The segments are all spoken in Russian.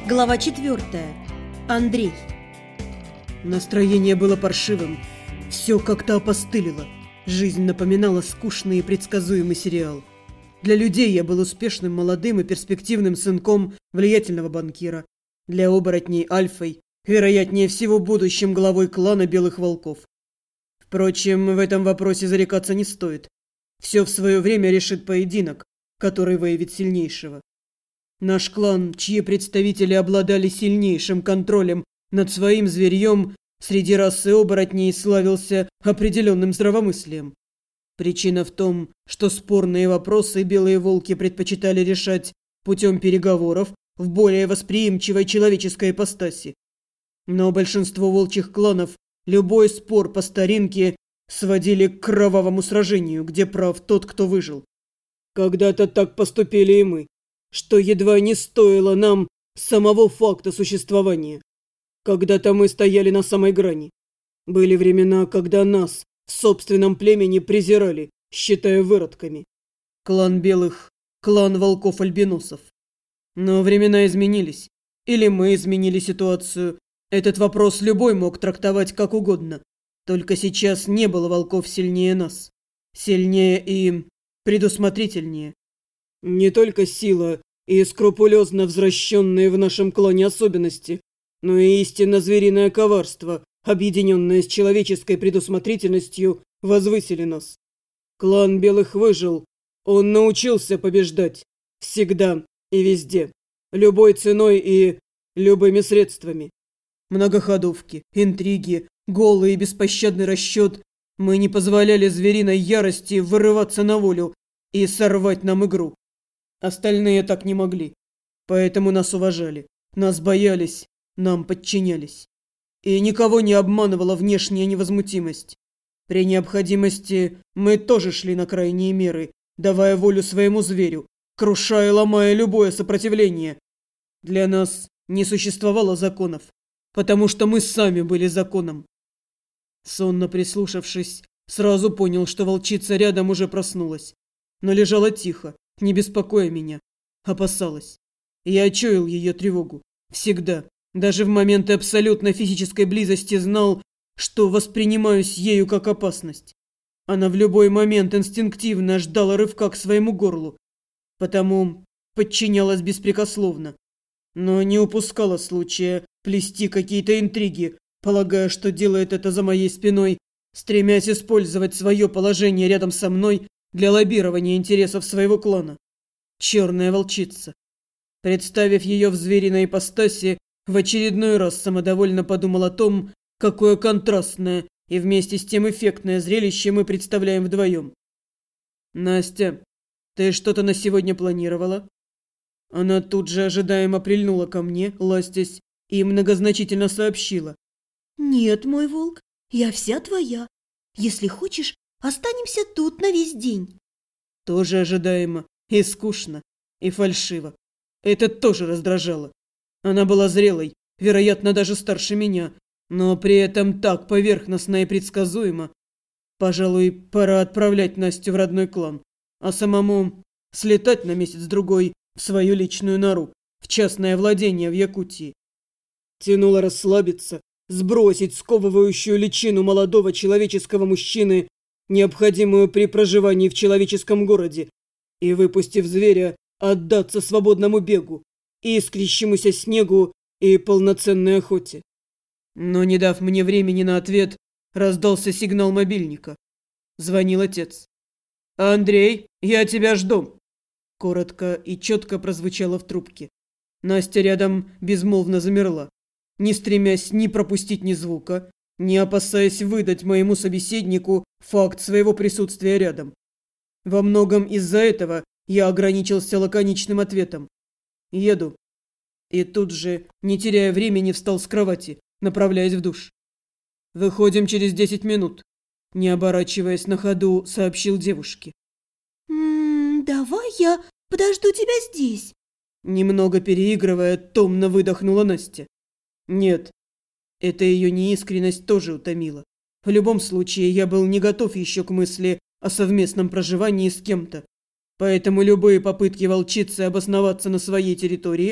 Глава 4. Андрей. Настроение было паршивым. Все как-то опостылило. Жизнь напоминала скучный и предсказуемый сериал. Для людей я был успешным, молодым и перспективным сынком влиятельного банкира. Для оборотней альфой, вероятнее всего, будущим главой клана Белых Волков. Впрочем, в этом вопросе зарекаться не стоит. Все в свое время решит поединок, который выявит сильнейшего. Наш клан, чьи представители обладали сильнейшим контролем над своим зверьем, среди расы оборотней славился определенным здравомыслием. Причина в том, что спорные вопросы белые волки предпочитали решать путем переговоров в более восприимчивой человеческой ипостаси. Но большинство волчьих кланов любой спор по старинке сводили к кровавому сражению, где прав тот, кто выжил. Когда-то так поступили и мы, что едва не стоило нам самого факта существования. Когда-то мы стояли на самой грани. Были времена, когда нас в собственном племени презирали, считая выродками. Клан Белых, клан волков-альбиносов. Но времена изменились. Или мы изменили ситуацию. Этот вопрос любой мог трактовать как угодно. Только сейчас не было волков сильнее нас. Сильнее и предусмотрительнее. Не только сила и скрупулезно возвращенные в нашем клане особенности, но и истинно звериное коварство, объединенное с человеческой предусмотрительностью, возвысили нас. Клан Белых выжил. Он научился побеждать. Всегда и везде. Любой ценой и любыми средствами. Многоходовки, интриги, голый и беспощадный расчет. Мы не позволяли звериной ярости вырываться на волю и сорвать нам игру. Остальные так не могли. Поэтому нас уважали, нас боялись, нам подчинялись. И никого не обманывала внешняя невозмутимость. При необходимости мы тоже шли на крайние меры, давая волю своему зверю, крушая и ломая любое сопротивление. Для нас не существовало законов, потому что мы сами были законом. Сонно прислушавшись, сразу понял, что волчица рядом уже проснулась, но лежала тихо, не беспокоя меня. Опасалась. Я чуял ее тревогу. Всегда. Даже в моменты абсолютной физической близости знал, что воспринимаюсь ею как опасность. Она в любой момент инстинктивно ждала рывка к своему горлу. Потому подчинялась беспрекословно. Но не упускала случая плести какие-то интриги, полагая, что делает это за моей спиной, стремясь использовать свое положение рядом со мной для лоббирования интересов своего клана. Черная волчица. Представив ее в звериной ипостаси, в очередной раз самодовольно подумал о том, какое контрастное и вместе с тем эффектное зрелище мы представляем вдвоем. «Настя, ты что-то на сегодня планировала?» Она тут же ожидаемо прильнула ко мне, ластясь, и многозначительно сообщила. Нет, мой волк, я вся твоя. Если хочешь, останемся тут на весь день. Тоже ожидаемо, и скучно, и фальшиво. Это тоже раздражало. Она была зрелой, вероятно, даже старше меня, но при этом так поверхностно и предсказуемо. Пожалуй, пора отправлять Настю в родной клан, а самому слетать на месяц-другой в свою личную нору, в частное владение в Якутии. Тянуло расслабиться, сбросить сковывающую личину молодого человеческого мужчины, необходимую при проживании в человеческом городе, и, выпустив зверя, отдаться свободному бегу, искрящемуся снегу и полноценной охоте. Но, не дав мне времени на ответ, раздался сигнал мобильника. Звонил отец. «Андрей, я тебя жду!» Коротко и четко прозвучало в трубке. Настя рядом безмолвно замерла, не стремясь ни пропустить ни звука, не опасаясь выдать моему собеседнику факт своего присутствия рядом. Во многом из-за этого я ограничился лаконичным ответом. «Еду». И тут же, не теряя времени, встал с кровати, направляясь в душ. «Выходим через 10 минут», – не оборачиваясь на ходу, сообщил девушке. Давай я подожду тебя здесь. Немного переигрывая, томно выдохнула Настя. Нет, это ее неискренность тоже утомила. В любом случае, я был не готов еще к мысли о совместном проживании с кем-то. Поэтому любые попытки волчицы обосноваться на своей территории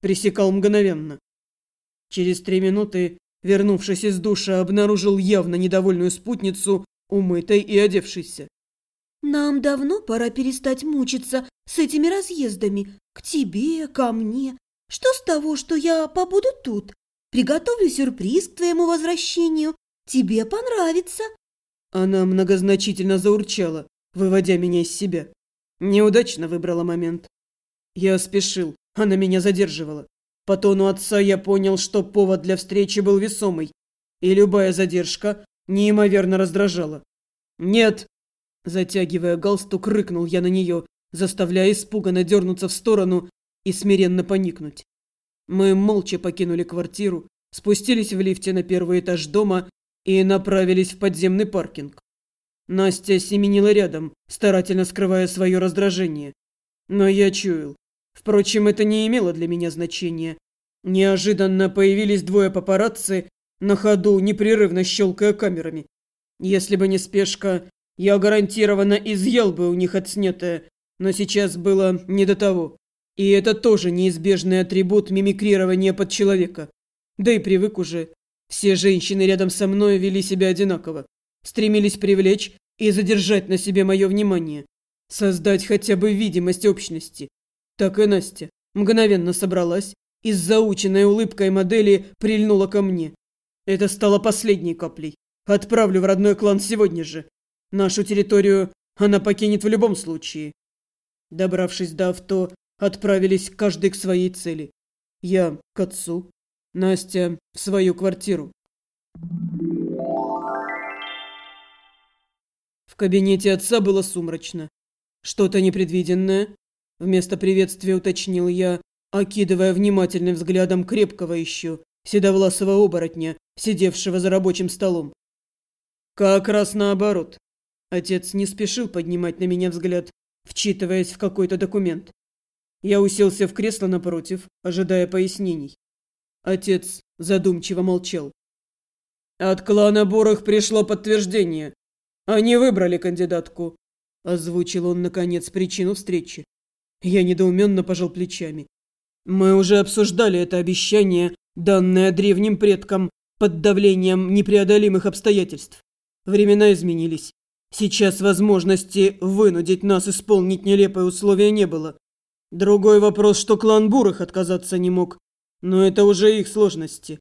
пресекал мгновенно. Через 3 минуты, вернувшись из душа, обнаружил явно недовольную спутницу, умытой и одевшейся. Нам давно пора перестать мучиться с этими разъездами. К тебе, ко мне. Что с того, что я побуду тут? Приготовлю сюрприз к твоему возвращению. Тебе понравится. Она многозначительно заурчала, выводя меня из себя. Неудачно выбрала момент. Я спешил, она меня задерживала. По тону отца я понял, что повод для встречи был весомый, и любая задержка неимоверно раздражала. «Нет!» Затягивая галстук, рыкнул я на нее, заставляя испуганно дернуться в сторону и смиренно поникнуть. Мы молча покинули квартиру, спустились в лифте на 1-й этаж дома и направились в подземный паркинг. Настя семенила рядом, старательно скрывая свое раздражение. Но я чуял. Впрочем, это не имело для меня значения. Неожиданно появились 2 папарацци, на ходу непрерывно щелкая камерами. Если бы не спешка, я гарантированно изъял бы у них отснятое, но сейчас было не до того. И это тоже неизбежный атрибут мимикрирования под человека. Да и привык уже. Все женщины рядом со мной вели себя одинаково. Стремились привлечь и задержать на себе мое внимание. Создать хотя бы видимость общности. Так и Настя мгновенно собралась и с заученной улыбкой модели прильнула ко мне. Это стало последней каплей. Отправлю в родной клан сегодня же. Нашу территорию она покинет в любом случае. Добравшись до авто, отправились каждый к своей цели. Я к отцу, Настя в свою квартиру. В кабинете отца было сумрачно. Что-то непредвиденное? Вместо приветствия уточнил я, окидывая внимательным взглядом крепкого еще, седовласого оборотня, сидевшего за рабочим столом. Как раз наоборот. Отец не спешил поднимать на меня взгляд, вчитываясь в какой-то документ. Я уселся в кресло напротив, ожидая пояснений. Отец задумчиво молчал. От клана Бурых пришло подтверждение. Они выбрали кандидатку. Озвучил он, наконец, причину встречи. Я недоуменно пожал плечами. Мы уже обсуждали это обещание, данное древним предкам под давлением непреодолимых обстоятельств. Времена изменились. Сейчас возможности вынудить нас исполнить нелепые условия не было. Другой вопрос, что клан Бурых отказаться не мог. Но это уже их сложности.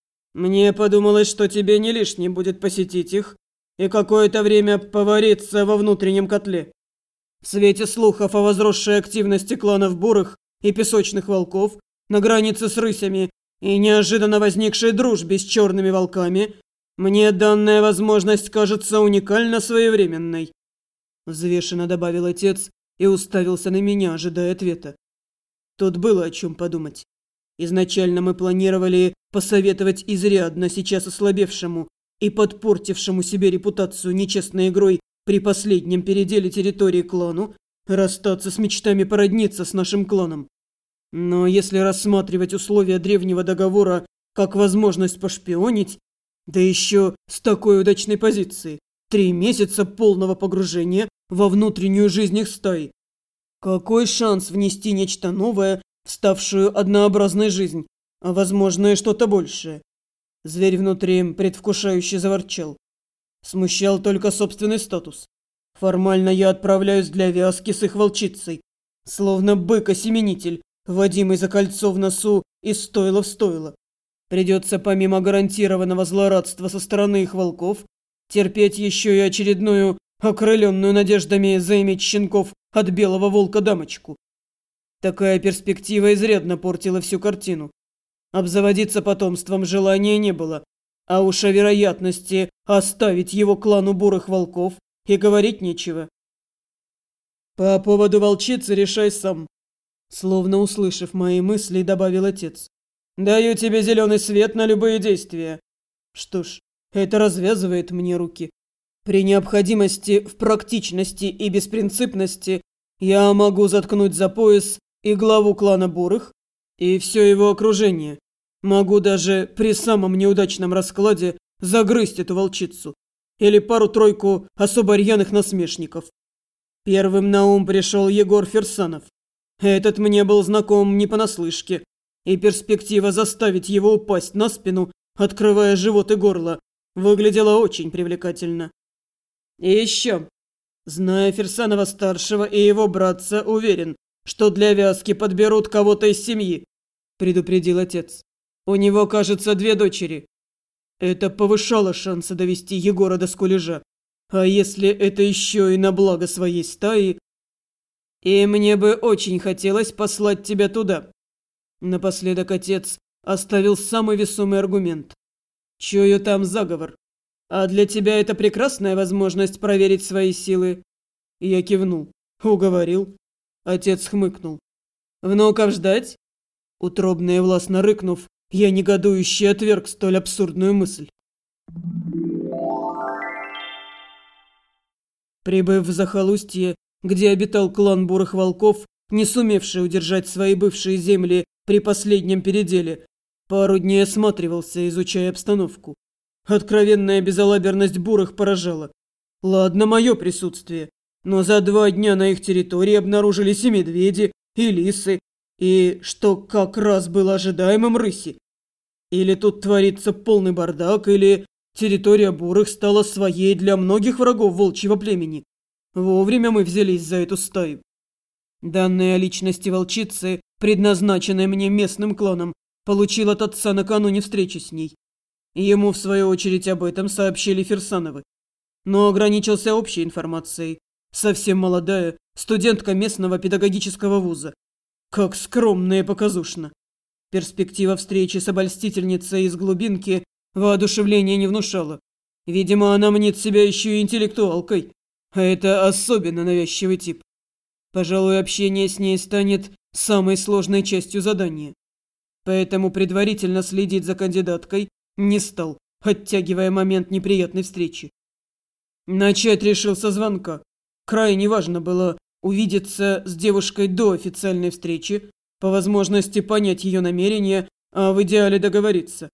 Мне подумалось, что тебе не лишним будет посетить их и какое-то время повариться во внутреннем котле. В свете слухов о возросшей активности кланов Бурых и Песочных Волков на границе с рысями и неожиданно возникшей дружбе с черными волками, мне данная возможность кажется уникально своевременной. Взвешенно добавил отец и уставился на меня, ожидая ответа. Тут было о чем подумать. Изначально мы планировали посоветовать изрядно сейчас ослабевшему и подпортившему себе репутацию нечестной игрой при последнем переделе территории клану расстаться с мечтами породниться с нашим кланом. Но если рассматривать условия древнего договора как возможность пошпионить, да еще с такой удачной позиции, 3 месяца полного погружения во внутреннюю жизнь их стаи. Какой шанс внести нечто новое в ставшую однообразной жизнь, а возможно и что-то большее? Зверь внутри предвкушающе заворчал. Смущал только собственный статус. Формально я отправляюсь для вязки с их волчицей, словно бык-осеменитель, водимый за кольцо в носу из стойла в стойло. Придется помимо гарантированного злорадства со стороны их волков терпеть еще и очередную, окрыленную надеждами заиметь щенков от белого волка дамочку. Такая перспектива изрядно портила всю картину. Обзаводиться потомством желания не было, а уж о вероятности оставить его клану бурых волков и говорить нечего. По поводу волчицы решай сам. Словно услышав мои мысли, добавил отец. Даю тебе зеленый свет на любые действия. Что ж, это развязывает мне руки. При необходимости в практичности и беспринципности я могу заткнуть за пояс и главу клана Бурых, и все его окружение. Могу даже при самом неудачном раскладе загрызть эту волчицу. Или пару-тройку особо рьяных насмешников. Первым на ум пришел Егор Ферсанов. Этот мне был знаком не понаслышке. и перспектива заставить его упасть на спину, открывая живот и горло, выглядела очень привлекательно. И еще, зная Фирсанова-старшего и его братца, уверен, что для вязки подберут кого-то из семьи, предупредил отец. У него, кажется, 2 дочери. Это повышало шансы довести Егора до скулежа. А если это еще и на благо своей стаи? И мне бы очень хотелось послать тебя туда. Напоследок отец оставил самый весомый аргумент. Чую там заговор. А для тебя это прекрасная возможность проверить свои силы. Я кивнул. Уговорил. Отец хмыкнул. Внуков ждать? Утробно и властно рыкнув, я негодующе отверг столь абсурдную мысль. Прибыв в захолустье, где обитал клан бурых волков, не сумевший удержать свои бывшие земли при последнем переделе, пару дней осматривался, изучая обстановку. Откровенная безалаберность бурых поражала. Ладно, мое присутствие, но за 2 дня на их территории обнаружились и медведи, и лисы, и, что как раз было ожидаемым, рыси. Или тут творится полный бардак, или территория бурых стала своей для многих врагов волчьего племени. Вовремя мы взялись за эту стаю. Данные о личности волчицы, предназначенной мне местным кланом, получил от отца накануне встречи с ней. Ему, в свою очередь, об этом сообщили Фирсановы. Но ограничился общей информацией. Совсем молодая, студентка местного педагогического вуза. Как скромно и показушно. Перспектива встречи с обольстительницей из глубинки воодушевления не внушала. Видимо, она мнит себя еще и интеллектуалкой. А это особенно навязчивый тип. Пожалуй, общение с ней станет самой сложной частью задания. Поэтому предварительно следить за кандидаткой не стал, оттягивая момент неприятной встречи. Начать решил со звонка. Крайне важно было увидеться с девушкой до официальной встречи, по возможности понять ее намерения, а в идеале договориться.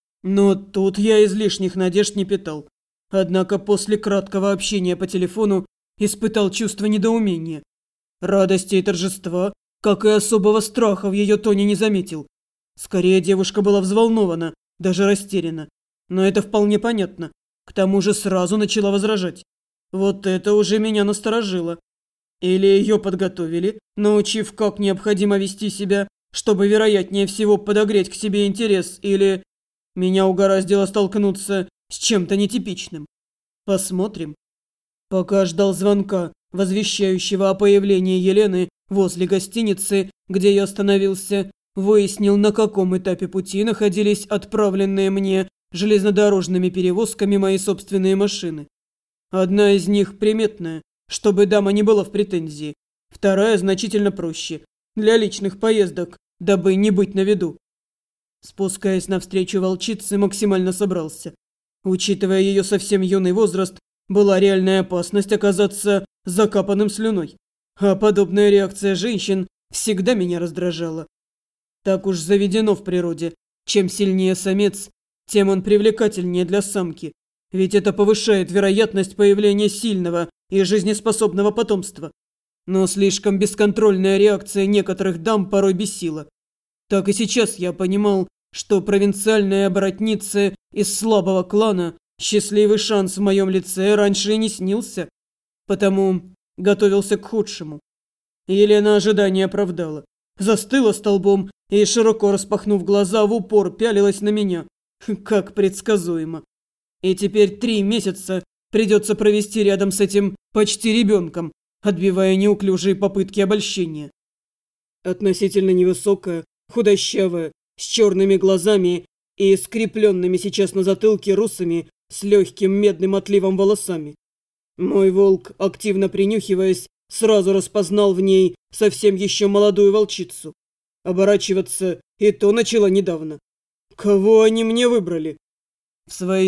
Но тут я излишних надежд не питал. Однако после краткого общения по телефону испытал чувство недоумения. Радости и торжества, как и особого страха в ее тоне не заметил. Скорее, девушка была взволнована, даже растеряна. Но это вполне понятно. К тому же сразу начала возражать. Вот это уже меня насторожило. Или ее подготовили, научив, как необходимо вести себя, чтобы, вероятнее всего, подогреть к себе интерес, или меня угораздило столкнуться с чем-то нетипичным. Посмотрим. Пока ждал звонка, возвещающего о появлении Елены возле гостиницы, где я остановился, выяснил, на каком этапе пути находились отправленные мне железнодорожными перевозками мои собственные машины. Одна из них приметная, чтобы дама не была в претензии. Вторая значительно проще, для личных поездок, дабы не быть на виду. Спускаясь навстречу волчице, максимально собрался. Учитывая ее совсем юный возраст, была реальная опасность оказаться закапанным слюной. А подобная реакция женщин всегда меня раздражала. Так уж заведено в природе. Чем сильнее самец, тем он привлекательнее для самки. Ведь это повышает вероятность появления сильного и жизнеспособного потомства. Но слишком бесконтрольная реакция некоторых дам порой бесила. Так и сейчас я понимал, что провинциальная оборотница из слабого клана счастливый шанс в моем лице раньше и не снился. Потому готовился к худшему. Елена ожидания оправдала. Застыла столбом и, широко распахнув глаза, в упор пялилась на меня. Как предсказуемо. И теперь 3 месяца придется провести рядом с этим почти ребенком, отбивая неуклюжие попытки обольщения. Относительно невысокая, худощавая, с черными глазами и скрепленными сейчас на затылке русами с легким медным отливом волосами. Мой волк, активно принюхиваясь, сразу распознал в ней совсем еще молодую волчицу. Оборачиваться и то начала недавно. Кого они мне выбрали? В свои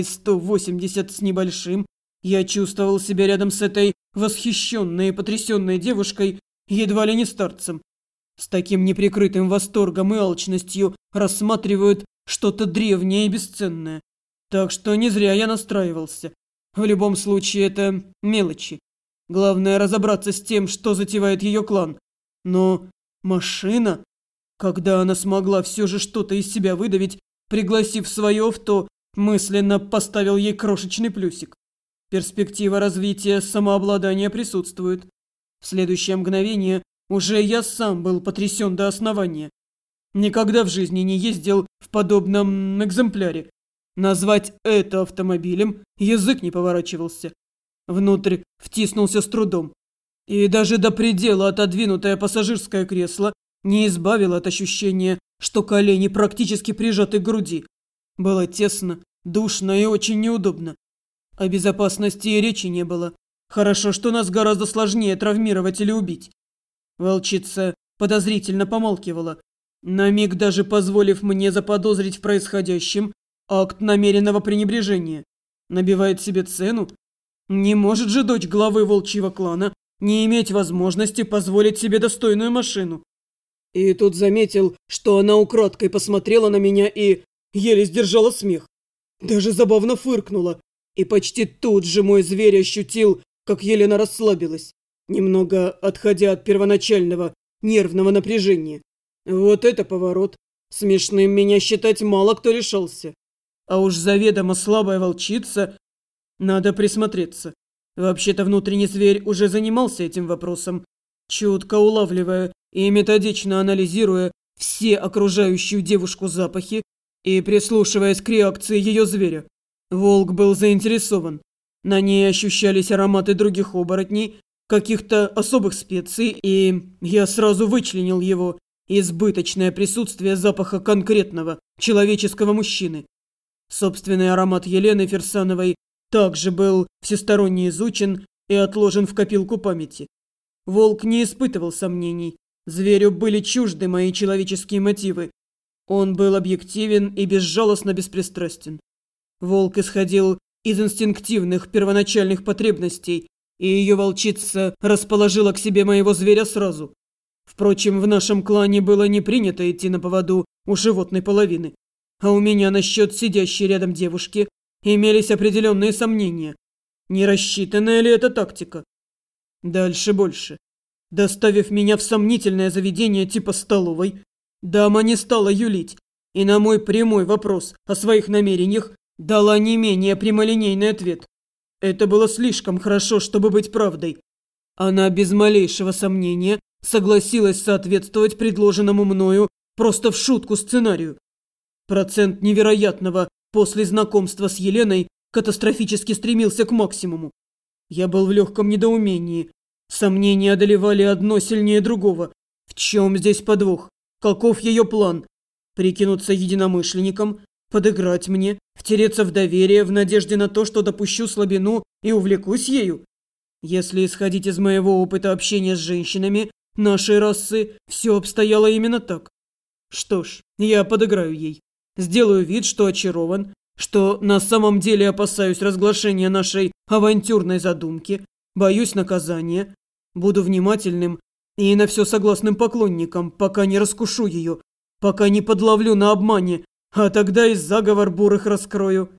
180 с небольшим я чувствовал себя рядом с этой восхищенной и потрясенной девушкой едва ли не старцем. С таким неприкрытым восторгом и алчностью рассматривают что-то древнее и бесценное. Так что не зря я настраивался. В любом случае это мелочи. Главное разобраться с тем, что затевает ее клан. Но машина? Когда она смогла все же что-то из себя выдавить, пригласив в свое авто, мысленно поставил ей крошечный плюсик. Перспектива развития самообладания присутствует. В следующее мгновение уже я сам был потрясен до основания. Никогда в жизни не ездил в подобном экземпляре. Назвать это автомобилем язык не поворачивался. Внутрь втиснулся с трудом. И даже до предела отодвинутое пассажирское кресло не избавило от ощущения, что колени практически прижаты к груди. Было тесно, душно и очень неудобно. О безопасности и речи не было. Хорошо, что нас гораздо сложнее травмировать или убить. Волчица подозрительно помалкивала, на миг даже позволив мне заподозрить в происходящем акт намеренного пренебрежения. Набивает себе цену? Не может же дочь главы волчьего клана не иметь возможности позволить себе достойную машину. И тут заметил, что она украдкой посмотрела на меня и еле сдержала смех. Даже забавно фыркнула. И почти тут же мой зверь ощутил, как Елена расслабилась, немного отходя от первоначального нервного напряжения. Вот это поворот. Смешным меня считать мало кто решался. А уж заведомо слабая волчица. Надо присмотреться. Вообще-то внутренний зверь уже занимался этим вопросом, чутко улавливая и методично анализируя все окружающую девушку запахи и прислушиваясь к реакции ее зверя. Волк был заинтересован. На ней ощущались ароматы других оборотней, каких-то особых специй, и я сразу вычленил его избыточное присутствие запаха конкретного человеческого мужчины. Собственный аромат Елены Фирсановой также был всесторонне изучен и отложен в копилку памяти. Волк не испытывал сомнений. Зверю были чужды мои человеческие мотивы. Он был объективен и безжалостно беспристрастен. Волк исходил из инстинктивных первоначальных потребностей, и ее волчица расположила к себе моего зверя сразу. Впрочем, в нашем клане было не принято идти на поводу у животной половины. А у меня насчет сидящей рядом девушки имелись определенные сомнения. Не рассчитанная ли это тактика? Дальше больше. Доставив меня в сомнительное заведение типа столовой, дама не стала юлить, и на мой прямой вопрос о своих намерениях дала не менее прямолинейный ответ. Это было слишком хорошо, чтобы быть правдой. Она без малейшего сомнения согласилась соответствовать предложенному мною просто в шутку сценарию. Процент невероятного после знакомства с Еленой катастрофически стремился к максимуму. Я был в легком недоумении. Сомнения одолевали одно сильнее другого. В чем здесь подвох? Каков ее план? Прикинуться единомышленником? Подыграть мне? Втереться в доверие в надежде на то, что допущу слабину и увлекусь ею? Если исходить из моего опыта общения с женщинами нашей расы, все обстояло именно так. Что ж, я подыграю ей. Сделаю вид, что очарован, что на самом деле опасаюсь разглашения нашей авантюрной задумки, боюсь наказания, буду внимательным и на все согласным поклонником, пока не раскушу ее, пока не подловлю на обмане, а тогда и заговор бурых раскрою.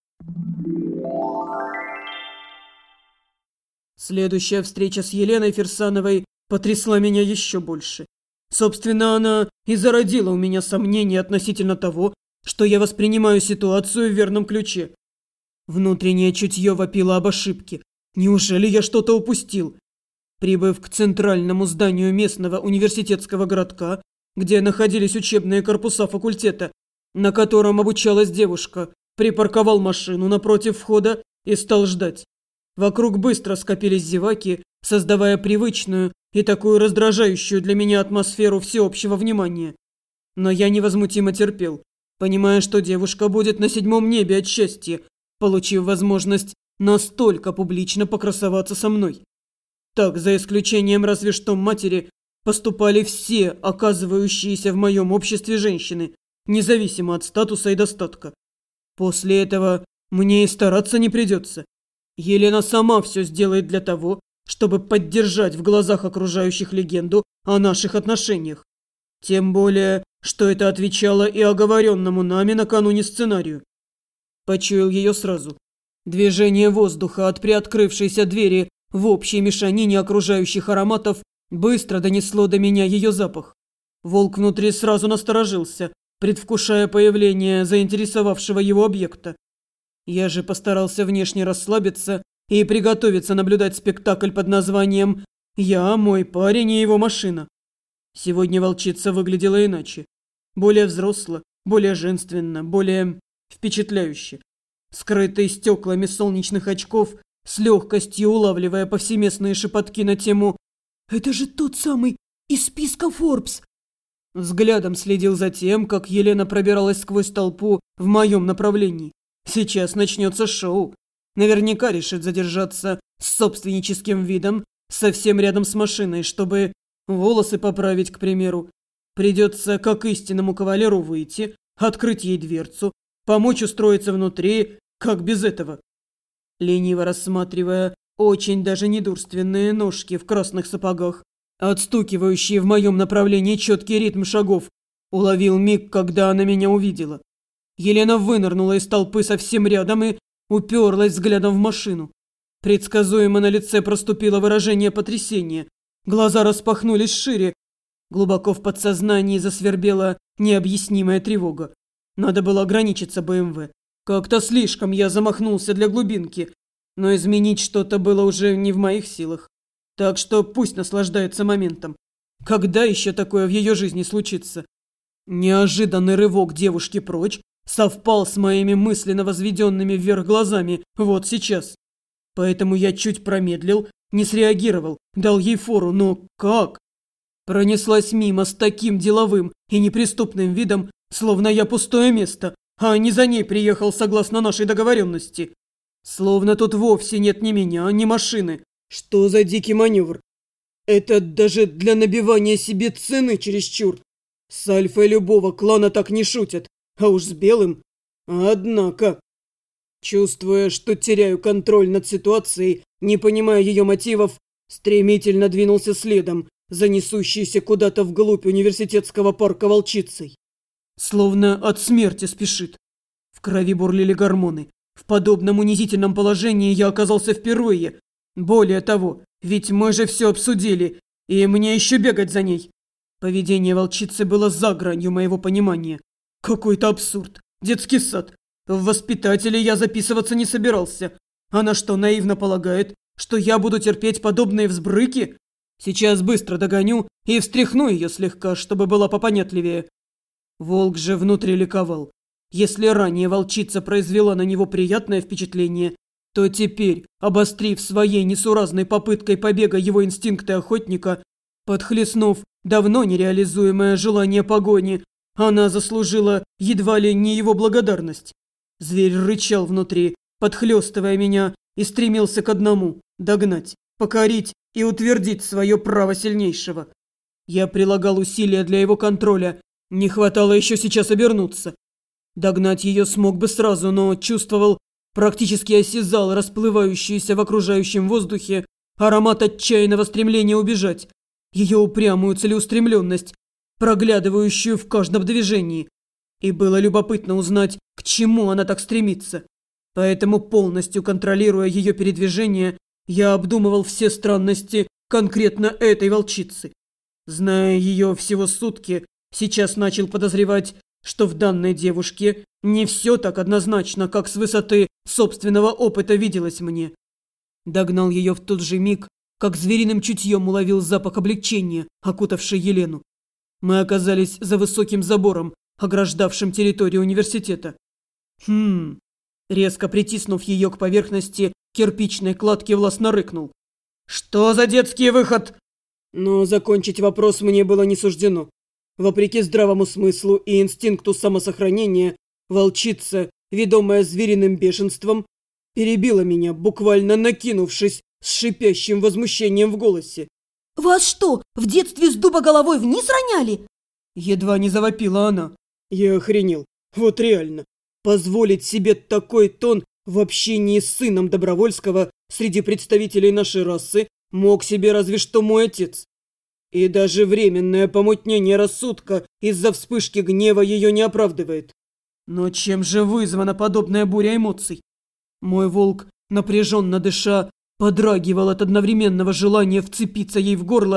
Следующая встреча с Еленой Фирсановой потрясла меня еще больше. Собственно, она и зародила у меня сомнения относительно того, что я воспринимаю ситуацию в верном ключе. Внутреннее чутье вопило об ошибке. Неужели я что-то упустил? Прибыв к центральному зданию местного университетского городка, где находились учебные корпуса факультета, на котором обучалась девушка, припарковал машину напротив входа и стал ждать. Вокруг быстро скопились зеваки, создавая привычную и такую раздражающую для меня атмосферу всеобщего внимания. Но я невозмутимо терпел, понимая, что девушка будет на седьмом небе от счастья, получив возможность настолько публично покрасоваться со мной. Так, за исключением разве что матери, поступали все оказывающиеся в моем обществе женщины, независимо от статуса и достатка. После этого мне и стараться не придется. Елена сама все сделает для того, чтобы поддержать в глазах окружающих легенду о наших отношениях. Тем более, что это отвечало и оговоренному нами накануне сценарию. Почуял ее сразу. Движение воздуха от приоткрывшейся двери в общей мешанине окружающих ароматов быстро донесло до меня ее запах. Волк внутри сразу насторожился, предвкушая появление заинтересовавшего его объекта. Я же постарался внешне расслабиться и приготовиться наблюдать спектакль под названием «Я, мой парень и его машина». Сегодня волчица выглядела иначе. Более взросло, более женственно, более впечатляюще. Скрытый стеклами солнечных очков, с легкостью улавливая повсеместные шепотки на тему «Это же тот самый из списка Forbes!». Взглядом следил за тем, как Елена пробиралась сквозь толпу в моем направлении. Сейчас начнется шоу. Наверняка решит задержаться с собственническим видом совсем рядом с машиной, чтобы волосы поправить, к примеру. Придется, как истинному кавалеру, выйти, открыть ей дверцу, помочь устроиться внутри, как без этого. Лениво рассматривая очень даже недурственные ножки в красных сапогах, отстукивающие в моем направлении четкий ритм шагов, уловил миг, когда она меня увидела. Елена вынырнула из толпы совсем рядом и уперлась взглядом в машину. Предсказуемо на лице проступило выражение потрясения. Глаза распахнулись шире. Глубоко в подсознании засвербела необъяснимая тревога. Надо было ограничиться БМВ. Как-то слишком я замахнулся для глубинки, но изменить что-то было уже не в моих силах. Так что пусть наслаждается моментом. Когда еще такое в ее жизни случится? Неожиданный рывок девушки прочь совпал с моими мысленно возведенными вверх глазами вот сейчас. Поэтому я чуть промедлил, не среагировал, дал ей фору, но как? Пронеслась мимо с таким деловым и неприступным видом, словно я пустое место, а не за ней приехал согласно нашей договоренности. Словно тут вовсе нет ни меня, ни машины. Что за дикий маневр? Это даже для набивания себе цены чересчур. С альфой любого клана так не шутят, а уж с белым. Однако, чувствуя, что теряю контроль над ситуацией, не понимая ее мотивов, стремительно двинулся следом, за несущейся куда-то вглубь университетского парка волчицей. Словно от смерти спешит. В крови бурлили гормоны. В подобном унизительном положении я оказался впервые. Более того, ведь мы же все обсудили, и мне еще бегать за ней. Поведение волчицы было за гранью моего понимания. Какой-то абсурд. Детский сад. В воспитатели я записываться не собирался. Она что, наивно полагает, что я буду терпеть подобные взбрыки? Сейчас быстро догоню и встряхну ее слегка, чтобы была попонятливее. Волк же внутри ликовал. Если ранее волчица произвела на него приятное впечатление, то теперь, обострив своей несуразной попыткой побега его инстинкты охотника, подхлестнув давно нереализуемое желание погони, она заслужила едва ли не его благодарность. Зверь рычал внутри, подхлестывая меня, и стремился к одному – догнать, покорить и утвердить свое право сильнейшего. Я прилагал усилия для его контроля, не хватало еще сейчас обернуться. Догнать ее смог бы сразу, но чувствовал, практически осязал расплывающийся в окружающем воздухе аромат отчаянного стремления убежать, ее упрямую целеустремленность, проглядывающую в каждом движении. И было любопытно узнать, к чему она так стремится. Поэтому, полностью контролируя ее передвижение, я обдумывал все странности конкретно этой волчицы. Зная ее всего сутки, сейчас начал подозревать, что в данной девушке не все так однозначно, как с высоты собственного опыта виделось мне. Догнал ее в тот же миг, как звериным чутьем уловил запах облегчения, окутавший Елену. Мы оказались за высоким забором, ограждавшим территорию университета. Резко притиснув ее к поверхности кирпичной кладки, властно рыкнул. «Что за детский выход?» Но закончить вопрос мне было не суждено. Вопреки здравому смыслу и инстинкту самосохранения, волчица, ведомая звериным бешенством, перебила меня, буквально накинувшись с шипящим возмущением в голосе. «Вас что, в детстве с дуба головой вниз роняли?» Едва не завопила она. Я охренел. Вот реально. Позволить себе такой тон в общении с сыном Добровольского среди представителей нашей расы мог себе разве что мой отец. И даже временное помутнение рассудка из-за вспышки гнева ее не оправдывает. Но чем же вызвана подобная буря эмоций? Мой волк, напряженно дыша, подрагивал от одновременного желания вцепиться ей в горло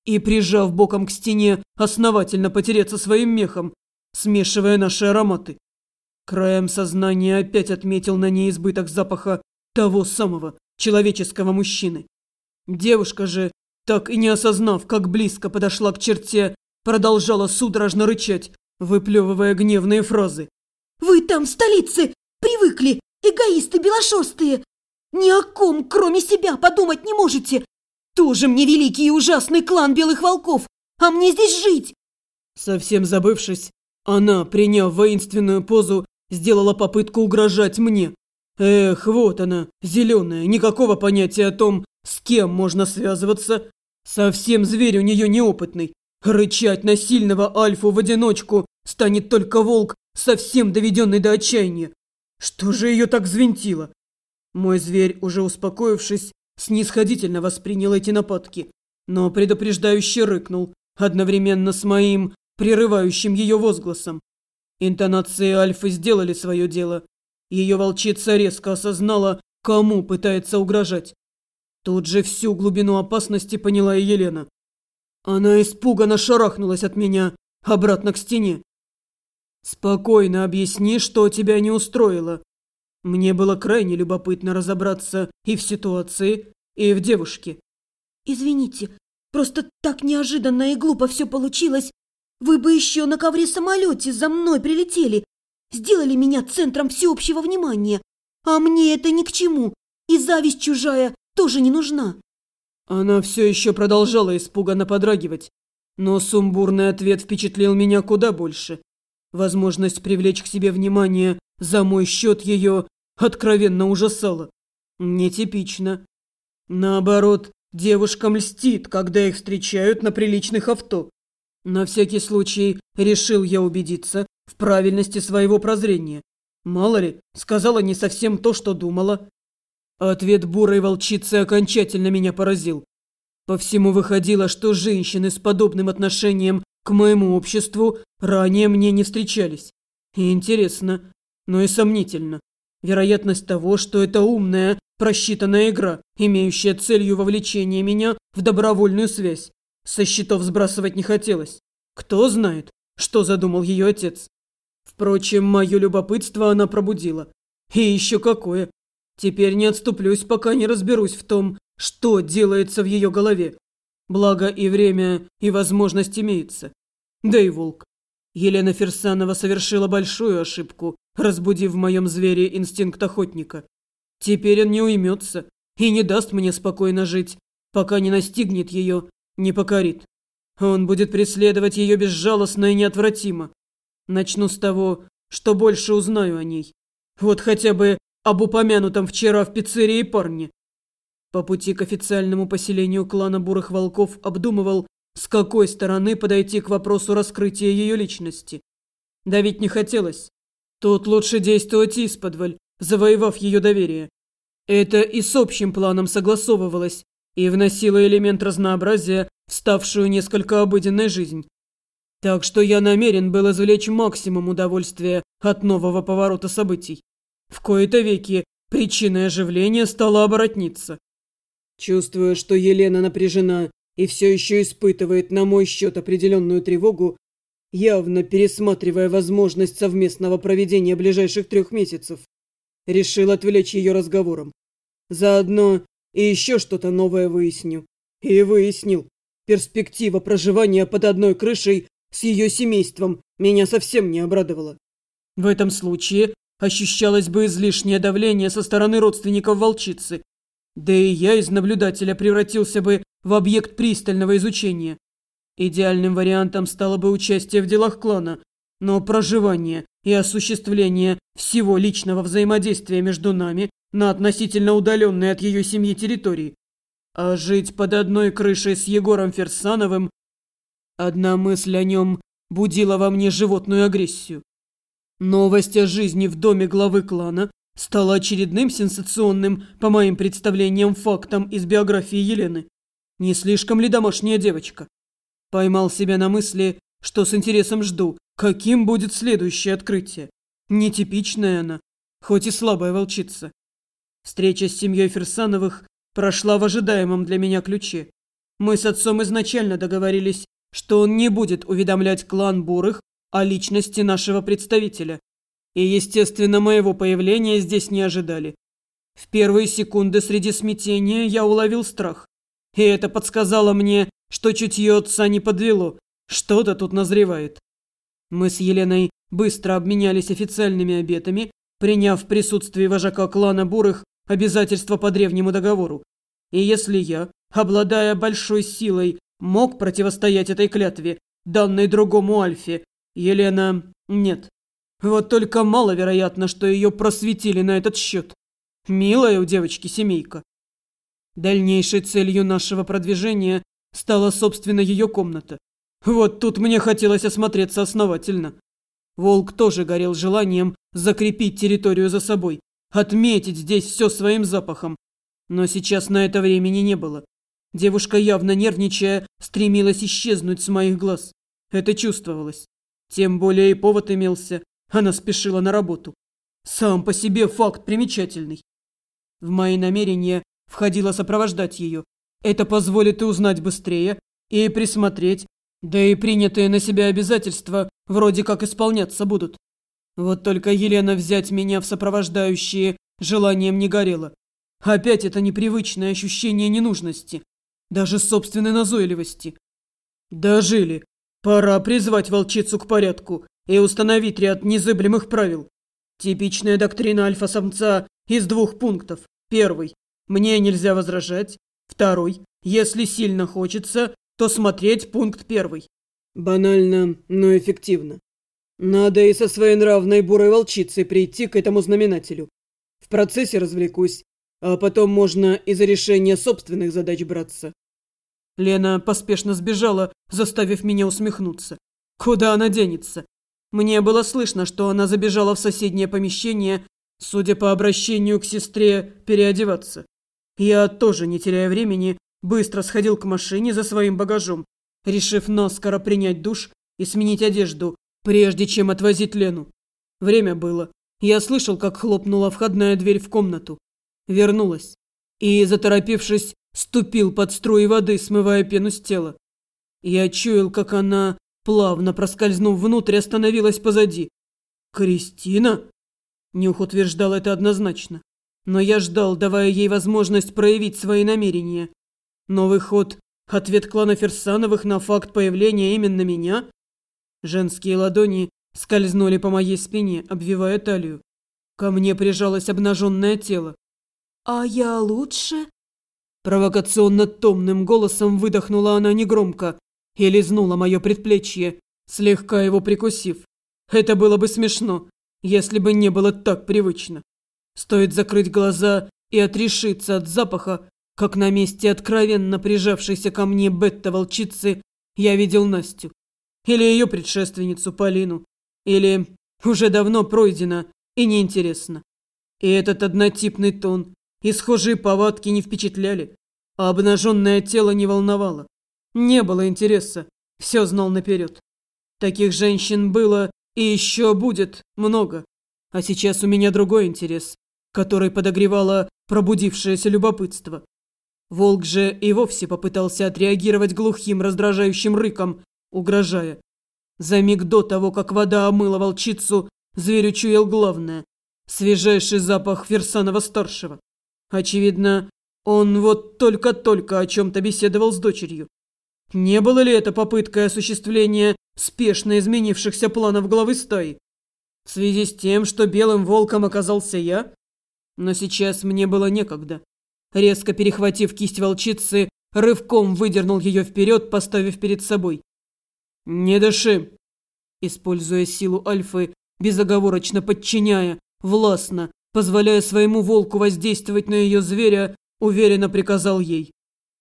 и, прижав боком к стене, основательно потереться своим мехом, смешивая наши ароматы. Краем сознания опять отметил на ней избыток запаха того самого человеческого мужчины. Девушка же, так и не осознав, как близко подошла к черте, продолжала судорожно рычать, выплевывая гневные фразы. «Вы там, в столице, привыкли, эгоисты белошерстые! Ни о ком, кроме себя, подумать не можете! Тоже мне великий и ужасный клан Белых Волков, а мне здесь жить!» Совсем забывшись, она, приняв воинственную позу, сделала попытку угрожать мне. Эх, вот она, зеленая, никакого понятия о том, с кем можно связываться. Совсем зверь у нее неопытный. Рычать на сильного альфу в одиночку станет только волк, совсем доведенный до отчаяния. Что же ее так взвинтило? Мой зверь, уже успокоившись, снисходительно воспринял эти нападки, но предупреждающе рыкнул, одновременно с моим прерывающим ее возгласом. Интонации альфы сделали свое дело. Ее волчица резко осознала, кому пытается угрожать. Тут же всю глубину опасности поняла и Елена. Она испуганно шарахнулась от меня обратно к стене. «Спокойно объясни, что тебя не устроило». Мне было крайне любопытно разобраться и в ситуации, и в девушке. «Извините, просто так неожиданно и глупо все получилось. Вы бы еще на ковре-самолете за мной прилетели, сделали меня центром всеобщего внимания. А мне это ни к чему, и зависть чужая тоже не нужна». Она все еще продолжала испуганно подрагивать, но сумбурный ответ впечатлил меня куда больше. Возможность привлечь к себе внимание за мой счет ее откровенно ужасала. Нетипично. Наоборот, девушкам льстит, когда их встречают на приличных авто. На всякий случай решил я убедиться в правильности своего прозрения. Мало ли, сказала не совсем то, что думала. Ответ бурой волчицы окончательно меня поразил. По всему выходило, что женщины с подобным отношением к моему обществу ранее мне не встречались. И интересно, но и сомнительно. Вероятность того, что это умная, просчитанная игра, имеющая целью вовлечение меня в добровольную связь, со счетов сбрасывать не хотелось. Кто знает, что задумал ее отец. Впрочем, мое любопытство она пробудила. И еще какое. Теперь не отступлюсь, пока не разберусь в том, что делается в ее голове. Благо и время, и возможность имеется. Да и волк. Елена Фирсанова совершила большую ошибку, разбудив в моем звере инстинкт охотника. Теперь он не уймется и не даст мне спокойно жить, пока не настигнет ее, не покорит. Он будет преследовать ее безжалостно и неотвратимо. Начну с того, что больше узнаю о ней. Вот хотя бы об упомянутом вчера в пиццерии парне. По пути к официальному поселению клана Бурых Волков обдумывал, с какой стороны подойти к вопросу раскрытия ее личности. Давить не хотелось. Тут лучше действовать исподволь, завоевав ее доверие. Это и с общим планом согласовывалось и вносило элемент разнообразия в ставшую несколько обыденной жизнь. Так что я намерен был извлечь максимум удовольствия от нового поворота событий. В кои-то веки причиной оживления стала оборотница. Чувствуя, что Елена напряжена и все еще испытывает на мой счет определенную тревогу, явно пересматривая возможность совместного проведения ближайших 3 месяцев, решил отвлечь ее разговором. Заодно и еще что-то новое выясню. И выяснил. Перспектива проживания под одной крышей с ее семейством меня совсем не обрадовала. В этом случае ощущалось бы излишнее давление со стороны родственников волчицы. Да и я из наблюдателя превратился бы в объект пристального изучения. Идеальным вариантом стало бы участие в делах клана, но проживание и осуществление всего личного взаимодействия между нами на относительно удаленной от ее семьи территории. А жить под одной крышей с Егором Фирсановым, одна мысль о нем будила во мне животную агрессию. Новость о жизни в доме главы клана стала очередным сенсационным, по моим представлениям, фактом из биографии Елены. Не слишком ли домашняя девочка? Поймал себя на мысли, что с интересом жду, каким будет следующее открытие. Нетипичная она, хоть и слабая волчица. Встреча с семьей Фирсановых прошла в ожидаемом для меня ключе. Мы с отцом изначально договорились, что он не будет уведомлять клан Бурых о личности нашего представителя. И, естественно, моего появления здесь не ожидали. В первые секунды среди смятения я уловил страх. И это подсказало мне, что чутье отца не подвело. Что-то тут назревает. Мы с Еленой быстро обменялись официальными обетами, приняв в присутствии вожака клана Бурых обязательства по древнему договору. И если я, обладая большой силой, мог противостоять этой клятве, данной другому Альфе, Елена нет. Вот только маловероятно, что ее просветили на этот счет. Милая у девочки семейка. Дальнейшей целью нашего продвижения стала, собственно, ее комната. Вот тут мне хотелось осмотреться основательно. Волк тоже горел желанием закрепить территорию за собой, отметить здесь все своим запахом. Но сейчас на это времени не было. Девушка, явно нервничая, стремилась исчезнуть с моих глаз. Это чувствовалось. Тем более и повод имелся. Она спешила на работу. Сам по себе факт примечательный. В мои намерения входило сопровождать ее. Это позволит и узнать быстрее, и присмотреть, да и принятые на себя обязательства вроде как исполняться будут. Вот только Елена взять меня в сопровождающие желанием не горела. Опять это непривычное ощущение ненужности, даже собственной назойливости. Дожили. Пора призвать волчицу к порядку и установить ряд незыблемых правил. Типичная доктрина альфа-самца из 2 пунктов. Первый. Мне нельзя возражать. Второй. Если сильно хочется, то смотреть пункт 1. Банально, но эффективно. Надо и со своей нравной бурой волчицей прийти к этому знаменателю. В процессе развлекусь, а потом можно и за решение собственных задач браться. Лена поспешно сбежала, заставив меня усмехнуться. Куда она денется? Мне было слышно, что она забежала в соседнее помещение, судя по обращению к сестре, переодеваться. Я тоже, не теряя времени, быстро сходил к машине за своим багажом, решив наскоро принять душ и сменить одежду, прежде чем отвозить Лену. Время было. Я слышал, как хлопнула входная дверь в комнату. Вернулась. И, заторопившись, ступил под струи воды, смывая пену с тела. Я чуял, как она, плавно проскользнув внутрь, остановилась позади. «Кристина?» Нюх утверждал это однозначно. Но я ждал, давая ей возможность проявить свои намерения. Новый ход – ответ клана Ферсановых на факт появления именно меня? Женские ладони скользнули по моей спине, обвивая талию. Ко мне прижалось обнаженное тело. «А я лучше?» Провокационно томным голосом выдохнула она негромко и лизнула мое предплечье, слегка его прикусив. Это было бы смешно, если бы не было так привычно. Стоит закрыть глаза и отрешиться от запаха, как на месте откровенно прижавшейся ко мне бетта-волчицы я видел Настю. Или ее предшественницу Полину. Или уже давно пройдено и неинтересно. И этот однотипный тон и схожие повадки не впечатляли, а обнаженное тело не волновало. Не было интереса, все знал наперед. Таких женщин было и еще будет много. А сейчас у меня другой интерес, который подогревало пробудившееся любопытство. Волк же и вовсе попытался отреагировать глухим раздражающим рыком, угрожая. За миг до того, как вода омыла волчицу, зверь учуял главное – свежайший запах Ферсанова-старшего. Очевидно, он вот только-только о чем-то беседовал с дочерью. Не было ли это попыткой осуществления спешно изменившихся планов главы стаи? В связи с тем, что белым волком оказался я? Но сейчас мне было некогда. Резко перехватив кисть волчицы, рывком выдернул ее вперед, поставив перед собой. «Не дыши!» Используя силу альфы, безоговорочно подчиняя, властно, позволяя своему волку воздействовать на ее зверя, уверенно приказал ей.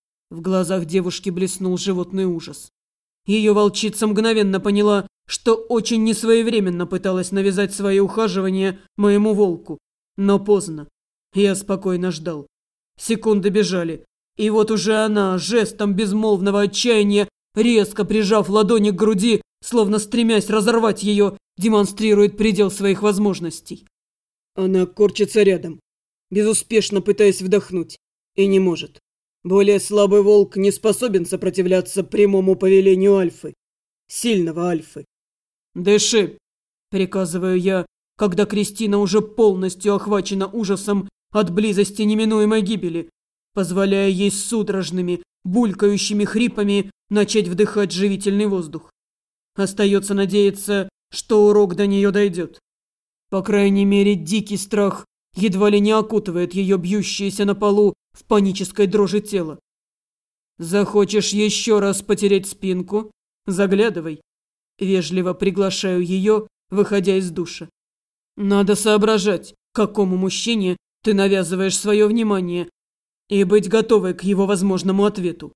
В глазах девушки блеснул животный ужас. Ее волчица мгновенно поняла, что очень несвоевременно пыталась навязать свои ухаживания моему волку. Но поздно. Я спокойно ждал. Секунды бежали. И вот уже она, жестом безмолвного отчаяния, резко прижав ладони к груди, словно стремясь разорвать ее, демонстрирует предел своих возможностей. Она корчится рядом, безуспешно пытаясь вдохнуть, и не может. Более слабый волк не способен сопротивляться прямому повелению альфы. Сильного альфы. «Дыши!» – приказываю я, когда Кристина уже полностью охвачена ужасом от близости неминуемой гибели, позволяя ей с судорожными, булькающими хрипами начать вдыхать живительный воздух. Остается надеяться, что урок до нее дойдет. По крайней мере, дикий страх едва ли не окутывает ее бьющееся на полу в панической дрожи тело. «Захочешь еще раз потереть спинку? Заглядывай». Вежливо приглашаю ее, выходя из душа. Надо соображать, какому мужчине ты навязываешь свое внимание, и быть готовой к его возможному ответу.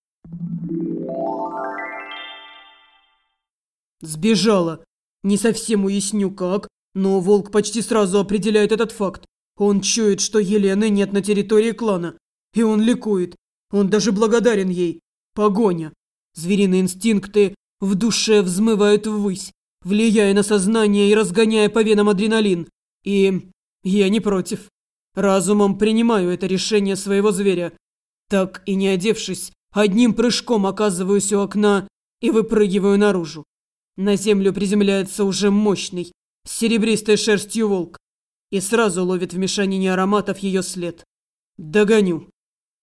Сбежала. Не совсем уясню как, но волк почти сразу определяет этот факт. Он чует, что Елены нет на территории клана, и он ликует. Он даже благодарен ей. Погоня. Звериные инстинкты в душе взмывают ввысь, влияя на сознание и разгоняя по венам адреналин. И я не против. Разумом принимаю это решение своего зверя. Так и не одевшись, одним прыжком оказываюсь у окна и выпрыгиваю наружу. На землю приземляется уже мощный, с серебристой шерстью волк, и сразу ловит в мешанине ароматов ее след. Догоню.